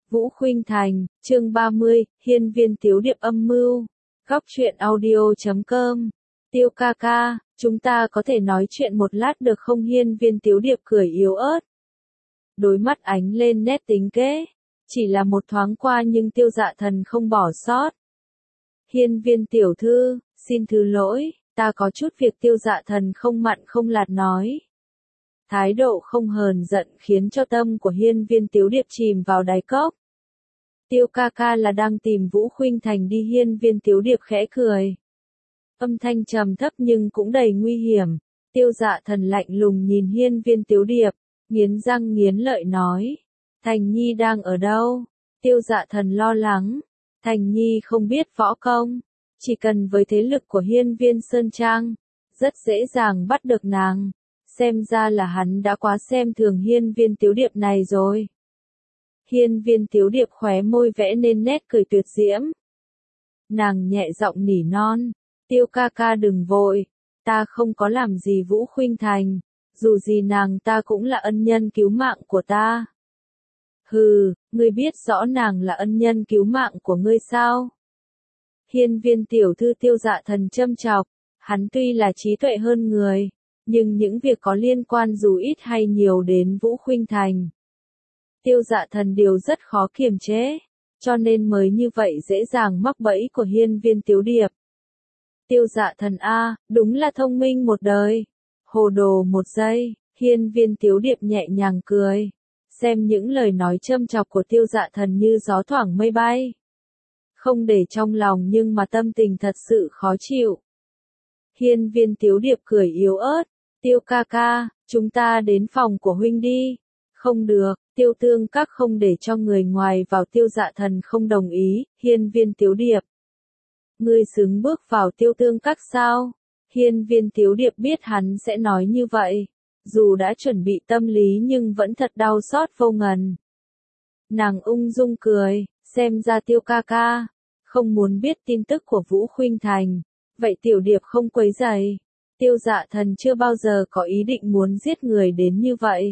Vũ Khuynh Thành, chương 30, hiên viên tiếu điệp âm mưu. Góc truyện audio.com. Tiêu ca ca, chúng ta có thể nói chuyện một lát được không? Hiên viên tiếu điệp cười yếu ớt. Đôi mắt ánh lên nét tính kế. Chỉ là một thoáng qua nhưng Tiêu Dạ Thần không bỏ sót. Hiên viên tiểu thư, xin thứ lỗi, ta có chút việc. Tiêu Dạ Thần không mặn không lạt nói. Thái độ không hờn giận khiến cho tâm của hiên viên tiếu điệp chìm vào đáy cốc. Tiêu ca ca là đang tìm Vũ Khuynh Thành đi. Hiên viên tiếu điệp khẽ cười. Âm thanh trầm thấp nhưng cũng đầy nguy hiểm. Tiêu Dạ Thần lạnh lùng nhìn hiên viên tiếu điệp, nghiến răng nghiến lợi nói. Thành Nhi đang ở đâu? Tiêu Dạ Thần lo lắng. Thành Nhi không biết võ công, chỉ cần với thế lực của hiên viên Sơn Trang, rất dễ dàng bắt được nàng. Xem ra là hắn đã quá xem thường hiên viên tiếu điệp này rồi. Hiên viên tiếu điệp khóe môi vẽ nên nét cười tuyệt diễm. Nàng nhẹ giọng nỉ non. Tiêu ca ca đừng vội, ta không có làm gì Vũ Khuynh Thành, dù gì nàng ta cũng là ân nhân cứu mạng của ta. Hừ, ngươi biết rõ nàng là ân nhân cứu mạng của ngươi sao? Hiên viên tiểu thư Tiêu Dạ Thần châm chọc, hắn tuy là trí tuệ hơn người, nhưng những việc có liên quan dù ít hay nhiều đến Vũ Khuynh Thành, Tiêu Dạ Thần đều rất khó kiềm chế, cho nên mới như vậy dễ dàng mắc bẫy của hiên viên tiếu điệp. Tiêu Dạ Thần a, đúng là thông minh một đời, hồ đồ một giây. Hiên viên tiếu điệp nhẹ nhàng cười, xem những lời nói châm chọc của Tiêu Dạ Thần như gió thoảng mây bay. Không để trong lòng nhưng mà tâm tình thật sự khó chịu. Hiên viên tiếu điệp cười yếu ớt. Tiêu ca ca, chúng ta đến phòng của huynh đi. Không được, Tiêu Tương Các không để cho người ngoài vào. Tiêu Dạ Thần không đồng ý. Hiên viên tiếu điệp, ngươi xứng bước vào Tiêu Tương Các sao? Hiên viên tiếu điệp biết hắn sẽ nói như vậy, dù đã chuẩn bị tâm lý nhưng vẫn thật đau xót vô ngần. Nàng ung dung cười, xem ra Tiêu ca ca không muốn biết tin tức của Vũ Khuynh Thành, vậy tiểu điệp không quấy rầy. Tiêu Dạ Thần chưa bao giờ có ý định muốn giết người đến như vậy.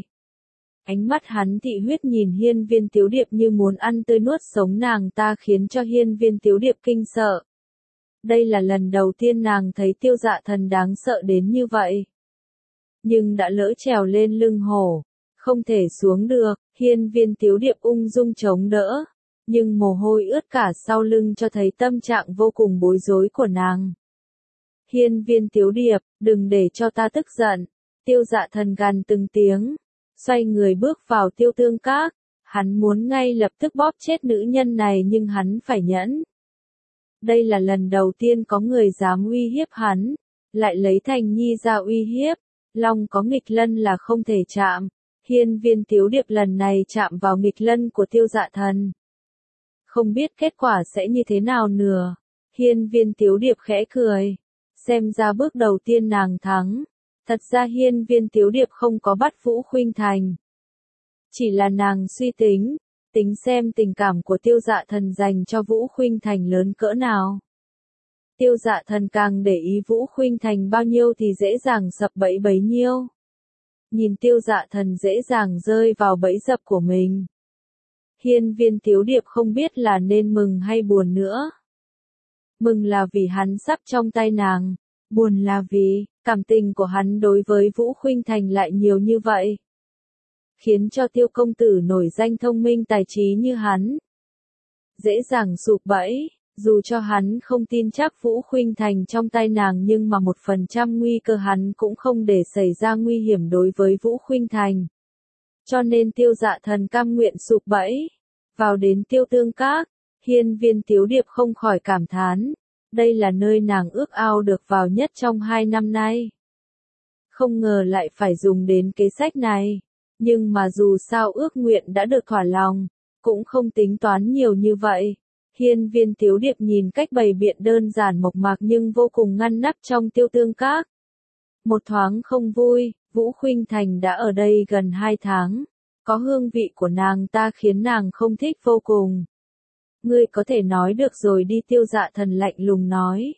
Ánh mắt hắn thị huyết nhìn hiên viên tiếu điệp như muốn ăn tươi nuốt sống nàng ta, khiến cho hiên viên tiếu điệp kinh sợ. Đây là lần đầu tiên nàng thấy Tiêu Dạ Thần đáng sợ đến như vậy. Nhưng đã lỡ trèo lên lưng hổ, không thể xuống được. Hiên viên tiếu điệp ung dung chống đỡ, nhưng mồ hôi ướt cả sau lưng cho thấy tâm trạng vô cùng bối rối của nàng. Hiên viên tiếu điệp, đừng để cho ta tức giận. Tiêu Dạ Thần gằn từng tiếng, xoay người bước vào Tiêu Tương Các. Hắn muốn ngay lập tức bóp chết nữ nhân này nhưng hắn phải nhẫn. Đây là lần đầu tiên có người dám uy hiếp hắn, lại lấy Thành Nhi ra uy hiếp. Long có nghịch lân là không thể chạm. Hiên viên tiếu điệp lần này chạm vào nghịch lân của Tiêu Dạ Thần. Không biết kết quả sẽ như thế nào nữa. Hiên viên tiếu điệp khẽ cười. Xem ra bước đầu tiên nàng thắng. Thật ra hiên viên tiếu điệp không có bắt Vũ Khuynh Thành. Chỉ là nàng suy tính xem tình cảm của Tiêu Dạ Thần dành cho Vũ Khuynh Thành lớn cỡ nào. Tiêu Dạ Thần càng để ý Vũ Khuynh Thành bao nhiêu thì dễ dàng sập bẫy bấy nhiêu. Nhìn Tiêu Dạ Thần dễ dàng rơi vào bẫy dập của mình, hiên viên tiếu điệp không biết là nên mừng hay buồn nữa. Mừng là vì hắn sắp trong tay nàng, buồn là vì cảm tình của hắn đối với Vũ Khuynh Thành lại nhiều như vậy, khiến cho Tiêu công tử nổi danh thông minh tài trí như hắn dễ dàng sụp bẫy. Dù cho hắn không tin chắc Vũ Khuynh Thành trong tay nàng nhưng mà 1% nguy cơ hắn cũng không để xảy ra nguy hiểm đối với Vũ Khuynh Thành. Cho nên Tiêu Dạ Thần cam nguyện sụp bẫy. Vào đến Tiêu Tương Các, hiên viên tiếu điệp không khỏi cảm thán. Đây là nơi nàng ước ao được vào nhất trong 2 năm nay. Không ngờ lại phải dùng đến kế sách này. Nhưng mà dù sao ước nguyện đã được thỏa lòng, cũng không tính toán nhiều như vậy. Hiên viên tiếu điệp nhìn cách bày biện đơn giản mộc mạc nhưng vô cùng ngăn nắp trong Tiêu Tương Các. Một thoáng không vui, Vũ Khuynh Thành đã ở đây gần 2 tháng. Có hương vị của nàng ta khiến nàng không thích vô cùng. Ngươi có thể nói được rồi đi. Tiêu Dạ Thần lạnh lùng nói.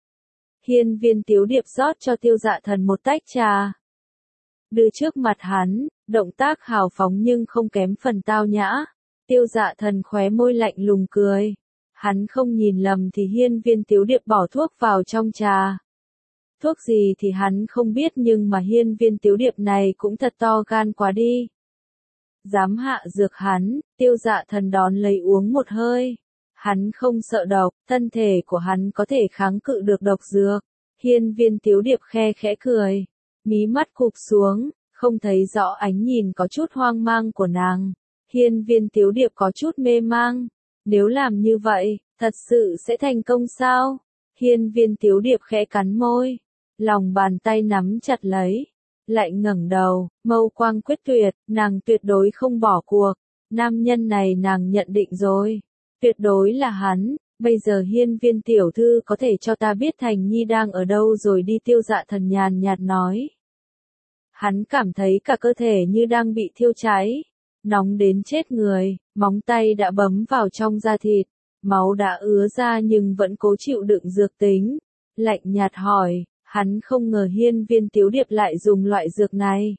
Hiên viên tiếu điệp rót cho Tiêu Dạ Thần một tách trà, đưa trước mặt hắn, động tác hào phóng nhưng không kém phần tao nhã. Tiêu Dạ Thần khóe môi lạnh lùng cười. Hắn không nhìn lầm thì Hiên Viên Tiếu Điệp bỏ thuốc vào trong trà. Thuốc gì thì hắn không biết nhưng mà Hiên Viên Tiếu Điệp này cũng thật to gan quá đi. Dám hạ dược hắn, Tiêu Dạ Thần đón lấy uống một hơi. Hắn không sợ độc, thân thể của hắn có thể kháng cự được độc dược. Hiên Viên Tiếu Điệp khe khẽ cười, mí mắt cụp xuống, không thấy rõ ánh nhìn có chút hoang mang của nàng. Hiên Viên Tiếu Điệp có chút mê mang, nếu làm như vậy, thật sự sẽ thành công sao? Hiên Viên Tiếu Điệp khẽ cắn môi, lòng bàn tay nắm chặt lấy, lại ngẩng đầu, mâu quang quyết tuyệt, nàng tuyệt đối không bỏ cuộc. Nam nhân này nàng nhận định rồi, tuyệt đối là hắn. Bây giờ Hiên Viên tiểu thư có thể cho ta biết Thành Nhi đang ở đâu rồi đi. Tiêu Dạ Thần nhàn nhạt nói. Hắn cảm thấy cả cơ thể như đang bị thiêu cháy, nóng đến chết người, móng tay đã bấm vào trong da thịt, máu đã ứa ra nhưng vẫn cố chịu đựng dược tính. Lạnh nhạt hỏi, hắn không ngờ Hiên Viên Tiếu Điệp lại dùng loại dược này.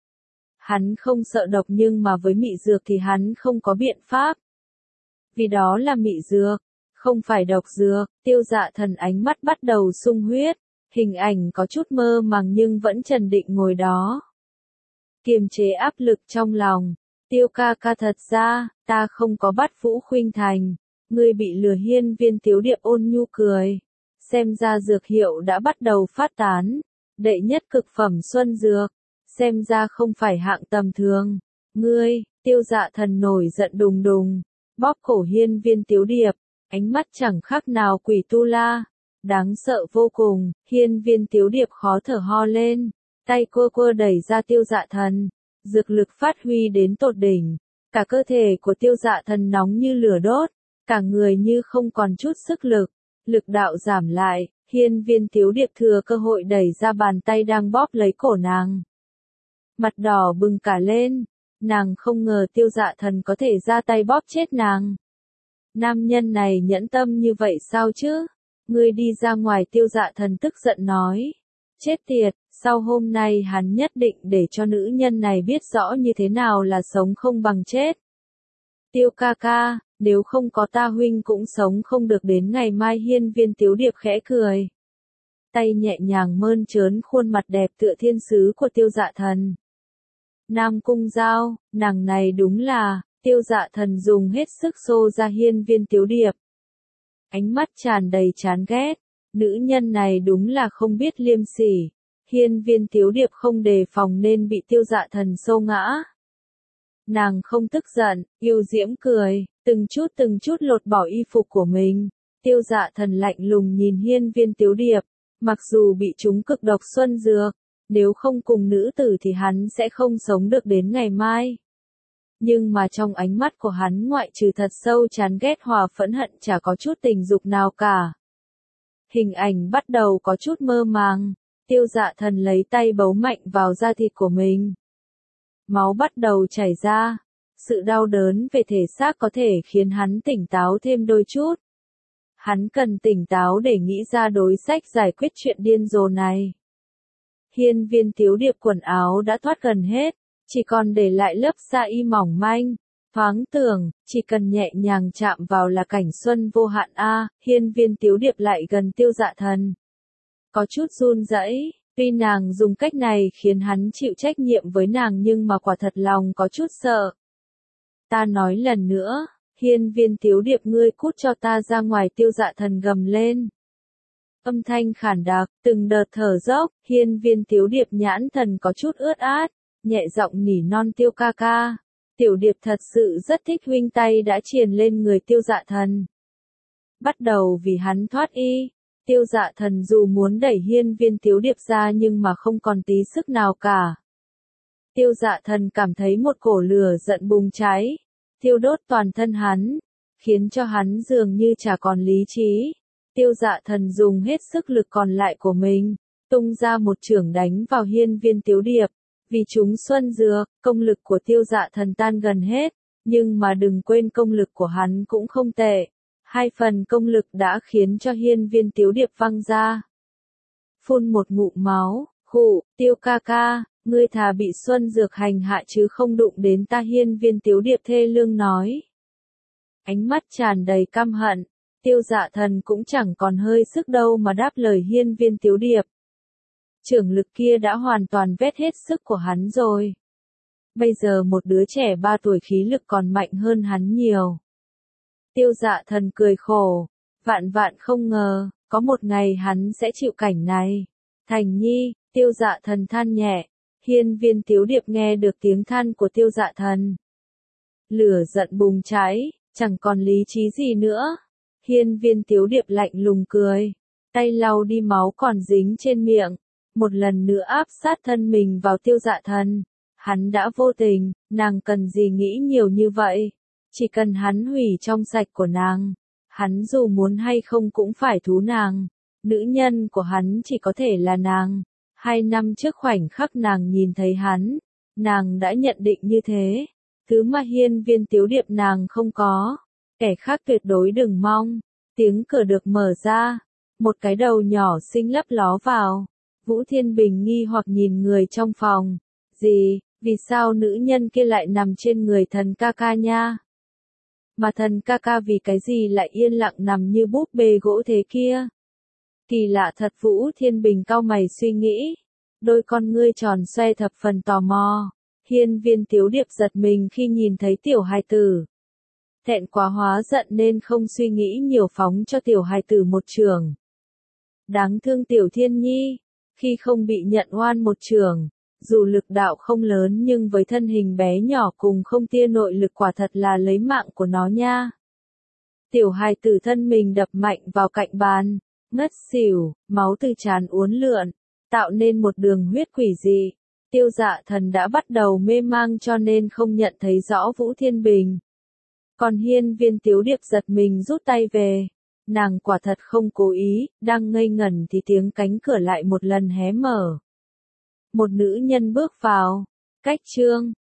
Hắn không sợ độc nhưng mà với mị dược thì hắn không có biện pháp. Vì đó là mị dược, không phải độc dược. Tiêu Dạ Thần ánh mắt bắt đầu sung huyết, hình ảnh có chút mơ màng nhưng vẫn trấn định ngồi đó. Kiềm chế áp lực trong lòng, Tiêu ca ca thật ra, ta không có bắt Vũ Khuynh Thành, ngươi bị lừa. Hiên Viên Tiếu Điệp ôn nhu cười, xem ra dược hiệu đã bắt đầu phát tán, đệ nhất cực phẩm xuân dược, xem ra không phải hạng tầm thường. Ngươi, Tiêu Dạ Thần nổi giận đùng đùng, bóp cổ Hiên Viên Tiếu Điệp, ánh mắt chẳng khác nào quỷ tu la, đáng sợ vô cùng. Hiên Viên Tiếu Điệp khó thở ho lên, tay quơ quơ đẩy ra Tiêu Dạ Thần, dược lực phát huy đến tột đỉnh, cả cơ thể của Tiêu Dạ Thần nóng như lửa đốt, cả người như không còn chút sức lực, lực đạo giảm lại. Hiên Viên Tiếu Điệp thừa cơ hội đẩy ra bàn tay đang bóp lấy cổ nàng, mặt đỏ bừng cả lên, nàng không ngờ Tiêu Dạ Thần có thể ra tay bóp chết nàng. Nam nhân này nhẫn tâm như vậy sao chứ? Ngươi đi ra ngoài. Tiêu Dạ Thần tức giận nói. Chết tiệt, sau hôm nay hắn nhất định để cho nữ nhân này biết rõ như thế nào là sống không bằng chết. Tiêu ca ca, nếu không có ta huynh cũng sống không được đến ngày mai. Hiên Viên Tiếu Điệp khẽ cười, tay nhẹ nhàng mơn trớn khuôn mặt đẹp tựa thiên sứ của Tiêu Dạ Thần. Nam Cung Giao, nàng này đúng là. Tiêu Dạ Thần dùng hết sức xô ra Hiên Viên Tiếu Điệp, ánh mắt tràn đầy chán ghét, nữ nhân này đúng là không biết liêm sỉ. Hiên Viên Tiếu Điệp không đề phòng nên bị Tiêu Dạ Thần xô ngã. Nàng không tức giận, yêu diễm cười, từng chút lột bỏ y phục của mình. Tiêu Dạ Thần lạnh lùng nhìn Hiên Viên Tiếu Điệp, mặc dù bị trúng cực độc xuân dược, nếu không cùng nữ tử thì hắn sẽ không sống được đến ngày mai. Nhưng mà trong ánh mắt của hắn ngoại trừ thật sâu chán ghét hòa phẫn hận chả có chút tình dục nào cả. Hình ảnh bắt đầu có chút mơ màng, Tiêu Dạ Thần lấy tay bấu mạnh vào da thịt của mình. Máu bắt đầu chảy ra, sự đau đớn về thể xác có thể khiến hắn tỉnh táo thêm đôi chút. Hắn cần tỉnh táo để nghĩ ra đối sách giải quyết chuyện điên rồ này. Hiên Viên Tiếu Điệp quần áo đã thoát gần hết, chỉ còn để lại lớp sa y mỏng manh, thoáng tưởng, chỉ cần nhẹ nhàng chạm vào là cảnh xuân vô hạn a. Hiên Viên Tiếu Điệp lại gần Tiêu Dạ Thần, có chút run rẩy, tuy nàng dùng cách này khiến hắn chịu trách nhiệm với nàng nhưng mà quả thật lòng có chút sợ. Ta nói lần nữa, Hiên Viên Tiếu Điệp ngươi cút cho ta ra ngoài. Tiêu Dạ Thần gầm lên, âm thanh khản đặc, từng đợt thở dốc. Hiên Viên Tiếu Điệp nhãn thần có chút ướt át, nhẹ giọng nỉ non. Tiêu ca ca, Tiểu Điệp thật sự rất thích huynh. Tay đã triền lên người Tiêu Dạ Thần, bắt đầu vì hắn thoát y. Tiêu Dạ Thần dù muốn đẩy Hiên Viên Tiếu Điệp ra nhưng mà không còn tí sức nào cả. Tiêu Dạ Thần cảm thấy một cổ lửa giận bùng cháy, thiêu đốt toàn thân hắn, khiến cho hắn dường như chả còn lý trí. Tiêu Dạ Thần dùng hết sức lực còn lại của mình, tung ra một chưởng đánh vào Hiên Viên Tiếu Điệp. Vì chúng xuân dược, công lực của Tiêu Dạ Thần tan gần hết, nhưng mà đừng quên công lực của hắn cũng không tệ. 2 phần công lực đã khiến cho Hiên Viên Tiếu Điệp văng ra. Phun một ngụm máu, khụ. Tiêu ca ca, ngươi thà bị xuân dược hành hạ chứ không đụng đến ta. Hiên Viên Tiếu Điệp thê lương nói. ánh mắt tràn đầy căm hận. Tiêu Dạ Thần cũng chẳng còn hơi sức đâu mà đáp lời hiên viên Tiếu Điệp. Trưởng lực kia đã hoàn toàn vét hết sức của hắn rồi. Bây giờ một đứa trẻ 3 tuổi khí lực còn mạnh hơn hắn nhiều. Tiêu Dạ Thần cười khổ, vạn vạn không ngờ, có một ngày hắn sẽ chịu cảnh này. Thành Nhi, Tiêu Dạ Thần than nhẹ, hiên viên Tiếu Điệp nghe được tiếng than của Tiêu Dạ Thần. Lửa giận bùng cháy, chẳng còn lý trí gì nữa. Hiên viên Tiếu Điệp lạnh lùng cười, tay lau đi máu còn dính trên miệng, một lần nữa áp sát thân mình vào Tiêu Dạ Thần. Hắn đã vô tình, nàng cần gì nghĩ nhiều như vậy, chỉ cần hắn hủy trong sạch của nàng, hắn dù muốn hay không cũng phải thú nàng, nữ nhân của hắn chỉ có thể là nàng. 2 năm trước khoảnh khắc nàng nhìn thấy hắn, nàng đã nhận định như thế, thứ mà hiên viên Tiếu Điệp nàng không có, kẻ khác tuyệt đối đừng mong. Tiếng cửa được mở ra, một cái đầu nhỏ xinh lấp ló vào. Vũ Thiên Bình nghi hoặc nhìn người trong phòng. Gì, vì sao nữ nhân kia lại nằm trên người thần ca ca nha? Mà thần ca ca vì cái gì lại yên lặng nằm như búp bê gỗ thế kia? Kỳ lạ thật, Vũ Thiên Bình cau mày suy nghĩ. Đôi con ngươi tròn xoe thập phần tò mò. Hiên viên Tiếu Điệp giật mình khi nhìn thấy tiểu hài tử. Thẹn quá hóa giận nên không suy nghĩ nhiều phóng cho tiểu hài tử một chưởng. Đáng thương tiểu Thiên Nhi, khi không bị nhận oan một chưởng, dù lực đạo không lớn nhưng với thân hình bé nhỏ cùng không tia nội lực quả thật là lấy mạng của nó nha. Tiểu hài tử thân mình đập mạnh vào cạnh bàn, ngất xỉu, máu từ trán uốn lượn, tạo nên một đường huyết quỷ dị. Tiêu Dạ Thần đã bắt đầu mê mang cho nên không nhận thấy rõ Vũ Thiên Bình. Còn hiên viên Tiếu Điệp giật mình rút tay về. Nàng quả thật không cố ý, đang ngây ngẩn thì tiếng cánh cửa lại một lần hé mở. Một nữ nhân bước vào. Cách chương